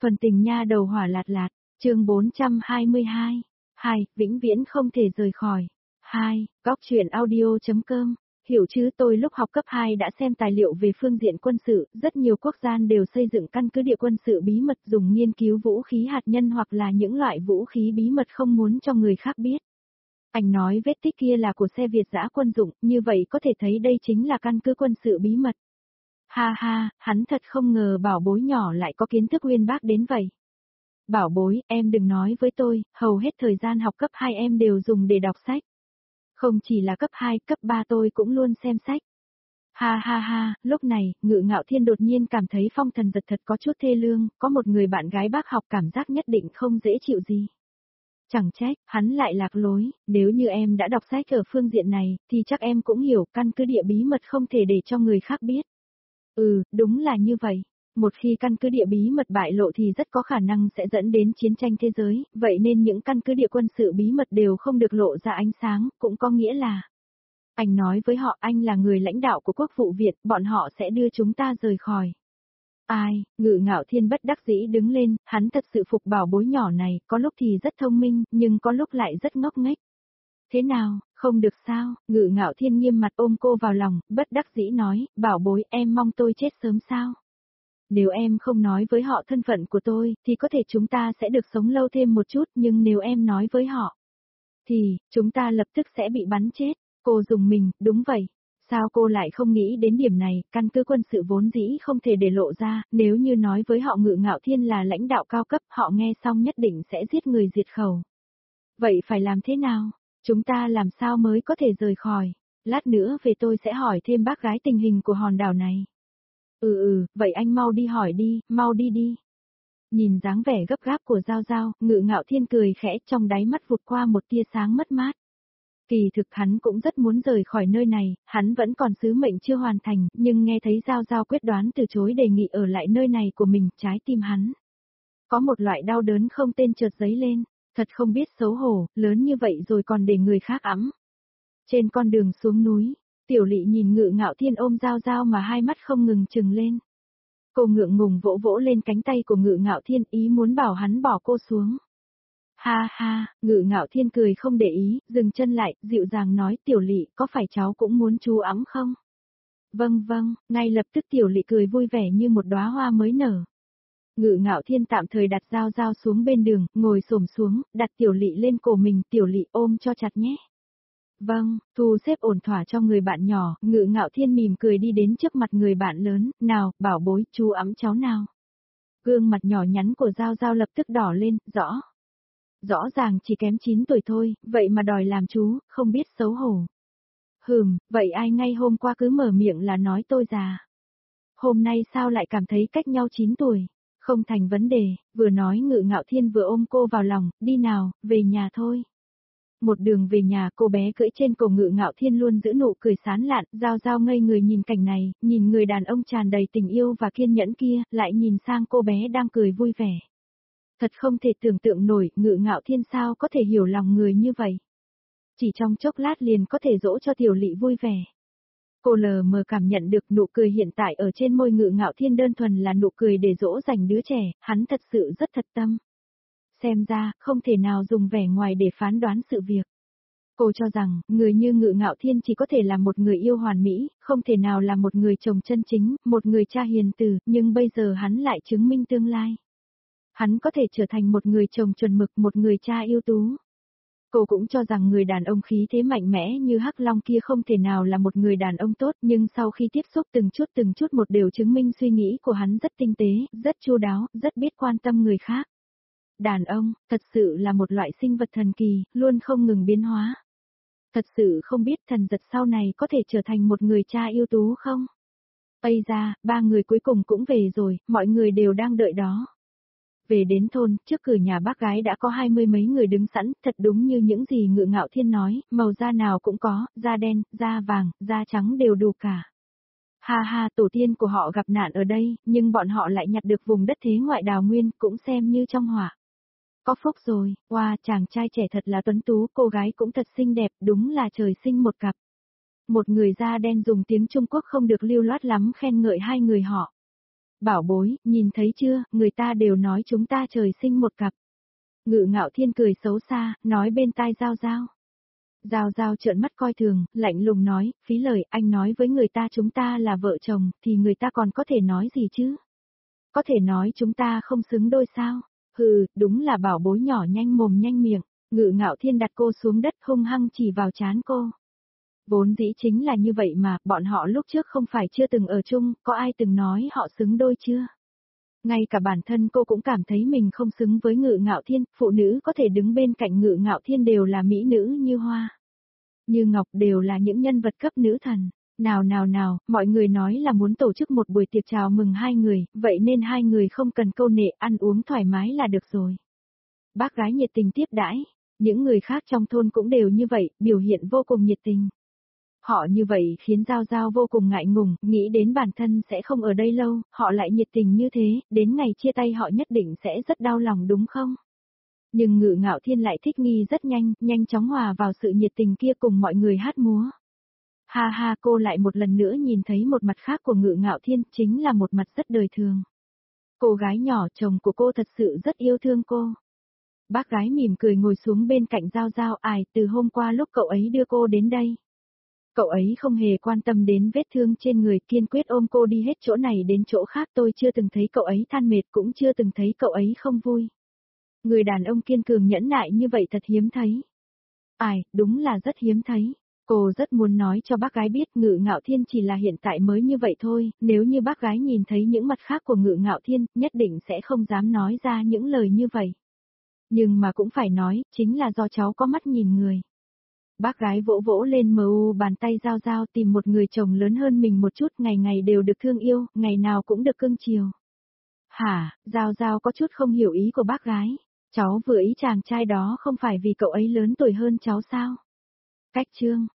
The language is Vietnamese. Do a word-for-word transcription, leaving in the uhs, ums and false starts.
Phần tình nha đầu hỏa lạt lạt, chương bốn trăm hai mươi hai. hai, vĩnh viễn không thể rời khỏi. hai, góc truyện audio.com. Hiểu chứ, tôi lúc học cấp hai đã xem tài liệu về phương diện quân sự, rất nhiều quốc gia đều xây dựng căn cứ địa quân sự bí mật dùng nghiên cứu vũ khí hạt nhân hoặc là những loại vũ khí bí mật không muốn cho người khác biết. Anh nói vết tích kia là của xe Việt giã quân dụng, như vậy có thể thấy đây chính là căn cứ quân sự bí mật. Ha ha, hắn thật không ngờ bảo bối nhỏ lại có kiến thức uyên bác đến vậy. Bảo bối, em đừng nói với tôi, hầu hết thời gian học cấp hai em đều dùng để đọc sách. Không chỉ là cấp hai, cấp ba tôi cũng luôn xem sách. Ha ha ha, lúc này, Ngự Ngạo Thiên đột nhiên cảm thấy phong thần giật thật có chút thê lương, có một người bạn gái bác học cảm giác nhất định không dễ chịu gì. Chẳng trách, hắn lại lạc lối, nếu như em đã đọc sách ở phương diện này, thì chắc em cũng hiểu căn cứ địa bí mật không thể để cho người khác biết. Ừ, đúng là như vậy. Một khi căn cứ địa bí mật bại lộ thì rất có khả năng sẽ dẫn đến chiến tranh thế giới, vậy nên những căn cứ địa quân sự bí mật đều không được lộ ra ánh sáng, cũng có nghĩa là anh nói với họ anh là người lãnh đạo của quốc vụ Việt, bọn họ sẽ đưa chúng ta rời khỏi. Ai, Ngự Ngạo Thiên bất đắc dĩ đứng lên, hắn thật sự phục bảo bối nhỏ này, có lúc thì rất thông minh, nhưng có lúc lại rất ngốc nghếch. Thế nào, không được sao, Ngự Ngạo Thiên nghiêm mặt ôm cô vào lòng, bất đắc dĩ nói, bảo bối em mong tôi chết sớm sao? Nếu em không nói với họ thân phận của tôi, thì có thể chúng ta sẽ được sống lâu thêm một chút, nhưng nếu em nói với họ, thì, chúng ta lập tức sẽ bị bắn chết. Cô dùng mình, đúng vậy. Sao cô lại không nghĩ đến điểm này, căn cứ quân sự vốn dĩ không thể để lộ ra, nếu như nói với họ Ngự Ngạo Thiên là lãnh đạo cao cấp, họ nghe xong nhất định sẽ giết người diệt khẩu. Vậy phải làm thế nào? Chúng ta làm sao mới có thể rời khỏi? Lát nữa về tôi sẽ hỏi thêm bác gái tình hình của hòn đảo này. Ừ ừ, vậy anh mau đi hỏi đi, mau đi đi. Nhìn dáng vẻ gấp gáp của Giao Giao, Ngự Ngạo Thiên cười khẽ, trong đáy mắt vụt qua một tia sáng mất mát. Kỳ thực hắn cũng rất muốn rời khỏi nơi này, hắn vẫn còn sứ mệnh chưa hoàn thành, nhưng nghe thấy Giao Giao quyết đoán từ chối đề nghị ở lại nơi này của mình, trái tim hắn có một loại đau đớn không tên chợt dấy lên, thật không biết xấu hổ, lớn như vậy rồi còn để người khác ẵm. Trên con đường xuống núi, Tiểu Lị nhìn Ngự Ngạo Thiên ôm Giao Giao mà hai mắt không ngừng trừng lên. Cô ngượng ngùng vỗ vỗ lên cánh tay của Ngự Ngạo Thiên, ý muốn bảo hắn bỏ cô xuống. Ha ha, Ngự Ngạo Thiên cười không để ý, dừng chân lại, dịu dàng nói, Tiểu Lị, có phải cháu cũng muốn chú ẵm không? Vâng vâng, ngay lập tức Tiểu Lị cười vui vẻ như một đóa hoa mới nở. Ngự Ngạo Thiên tạm thời đặt Giao Giao xuống bên đường, ngồi xổm xuống, đặt Tiểu Lị lên cổ mình, Tiểu Lị ôm cho chặt nhé. Vâng, thu xếp ổn thỏa cho người bạn nhỏ, Ngự Ngạo Thiên mỉm cười đi đến trước mặt người bạn lớn, nào, bảo bối, chú ẵm cháu nào. Gương mặt nhỏ nhắn của Giao Giao lập tức đỏ lên, rõ. Rõ ràng chỉ kém chín tuổi thôi, vậy mà đòi làm chú, không biết xấu hổ. Hừm, vậy ai ngay hôm qua cứ mở miệng là nói tôi già. Hôm nay sao lại cảm thấy cách nhau chín tuổi? Không thành vấn đề, vừa nói Ngự Ngạo Thiên vừa ôm cô vào lòng, đi nào, về nhà thôi. Một đường về nhà, cô bé cưỡi trên cổ Ngự Ngạo Thiên luôn giữ nụ cười sán lạn, Giao Giao ngây người nhìn cảnh này, nhìn người đàn ông tràn đầy tình yêu và kiên nhẫn kia, lại nhìn sang cô bé đang cười vui vẻ. Thật không thể tưởng tượng nổi, Ngự Ngạo Thiên sao có thể hiểu lòng người như vậy. Chỉ trong chốc lát liền có thể dỗ cho Tiểu Lị vui vẻ. Cô lờ mờ cảm nhận được nụ cười hiện tại ở trên môi Ngự Ngạo Thiên đơn thuần là nụ cười để dỗ dành đứa trẻ, hắn thật sự rất thật tâm. Xem ra, không thể nào dùng vẻ ngoài để phán đoán sự việc. Cô cho rằng, người như Ngự Ngạo Thiên chỉ có thể là một người yêu hoàn mỹ, không thể nào là một người chồng chân chính, một người cha hiền từ, nhưng bây giờ hắn lại chứng minh tương lai. Hắn có thể trở thành một người chồng chuẩn mực, một người cha ưu tú. Cô cũng cho rằng người đàn ông khí thế mạnh mẽ như Hắc Long kia không thể nào là một người đàn ông tốt, nhưng sau khi tiếp xúc từng chút từng chút một đều chứng minh suy nghĩ của hắn rất tinh tế, rất chu đáo, rất biết quan tâm người khác. Đàn ông, thật sự là một loại sinh vật thần kỳ, luôn không ngừng biến hóa. Thật sự không biết thần giật sau này có thể trở thành một người cha ưu tú không? Ây ra, ba người cuối cùng cũng về rồi, mọi người đều đang đợi đó. Về đến thôn, trước cửa nhà bác gái đã có hai mươi mấy người đứng sẵn, thật đúng như những gì Ngự Ngạo Thiên nói, màu da nào cũng có, da đen, da vàng, da trắng đều đủ cả. Ha ha, tổ tiên của họ gặp nạn ở đây, nhưng bọn họ lại nhặt được vùng đất thế ngoại đào nguyên, cũng xem như trong họa. Có phúc rồi, wow, chàng trai trẻ thật là tuấn tú, cô gái cũng thật xinh đẹp, đúng là trời sinh một cặp. Một người da đen dùng tiếng Trung Quốc không được lưu loát lắm khen ngợi hai người họ. Bảo bối, nhìn thấy chưa, người ta đều nói chúng ta trời sinh một cặp. Ngự Ngạo Thiên cười xấu xa, nói bên tai Giao Giao. Giao Giao trợn mắt coi thường, lạnh lùng nói, phí lời, anh nói với người ta chúng ta là vợ chồng, thì người ta còn có thể nói gì chứ? Có thể nói chúng ta không xứng đôi sao? Hừ, đúng là bảo bối nhỏ nhanh mồm nhanh miệng. Ngự Ngạo Thiên đặt cô xuống đất hung hăng chỉ vào trán cô. Vốn dĩ chính là như vậy mà, bọn họ lúc trước không phải chưa từng ở chung, có ai từng nói họ xứng đôi chưa? Ngay cả bản thân cô cũng cảm thấy mình không xứng với Ngự Ngạo Thiên, phụ nữ có thể đứng bên cạnh Ngự Ngạo Thiên đều là mỹ nữ như hoa. Như Ngọc đều là những nhân vật cấp nữ thần. Nào nào nào, mọi người nói là muốn tổ chức một buổi tiệc chào mừng hai người, vậy nên hai người không cần câu nệ, ăn uống thoải mái là được rồi. Bác gái nhiệt tình tiếp đãi, những người khác trong thôn cũng đều như vậy, biểu hiện vô cùng nhiệt tình. Họ như vậy khiến Giao Giao vô cùng ngại ngùng, nghĩ đến bản thân sẽ không ở đây lâu, họ lại nhiệt tình như thế, đến ngày chia tay họ nhất định sẽ rất đau lòng đúng không? Nhưng Ngự Ngạo Thiên lại thích nghi rất nhanh, nhanh chóng hòa vào sự nhiệt tình kia cùng mọi người hát múa. Ha ha, cô lại một lần nữa nhìn thấy một mặt khác của Ngự Ngạo Thiên, chính là một mặt rất đời thường. Cô gái nhỏ chồng của cô thật sự rất yêu thương cô. Bác gái mỉm cười ngồi xuống bên cạnh Giao Giao, ải, từ hôm qua lúc cậu ấy đưa cô đến đây. Cậu ấy không hề quan tâm đến vết thương trên người, kiên quyết ôm cô đi hết chỗ này đến chỗ khác, tôi chưa từng thấy cậu ấy than mệt, cũng chưa từng thấy cậu ấy không vui. Người đàn ông kiên cường nhẫn nại như vậy thật hiếm thấy. Ải, đúng là rất hiếm thấy. Cô rất muốn nói cho bác gái biết Ngự Ngạo Thiên chỉ là hiện tại mới như vậy thôi, nếu như bác gái nhìn thấy những mặt khác của Ngự Ngạo Thiên, nhất định sẽ không dám nói ra những lời như vậy. Nhưng mà cũng phải nói, chính là do cháu có mắt nhìn người. Bác gái vỗ vỗ lên mờ u bàn tay Giao Giao, tìm một người chồng lớn hơn mình một chút, ngày ngày đều được thương yêu, ngày nào cũng được cưng chiều. Hả, Giao Giao có chút không hiểu ý của bác gái. Cháu vừa ý chàng trai đó không phải vì cậu ấy lớn tuổi hơn cháu sao? Cách chương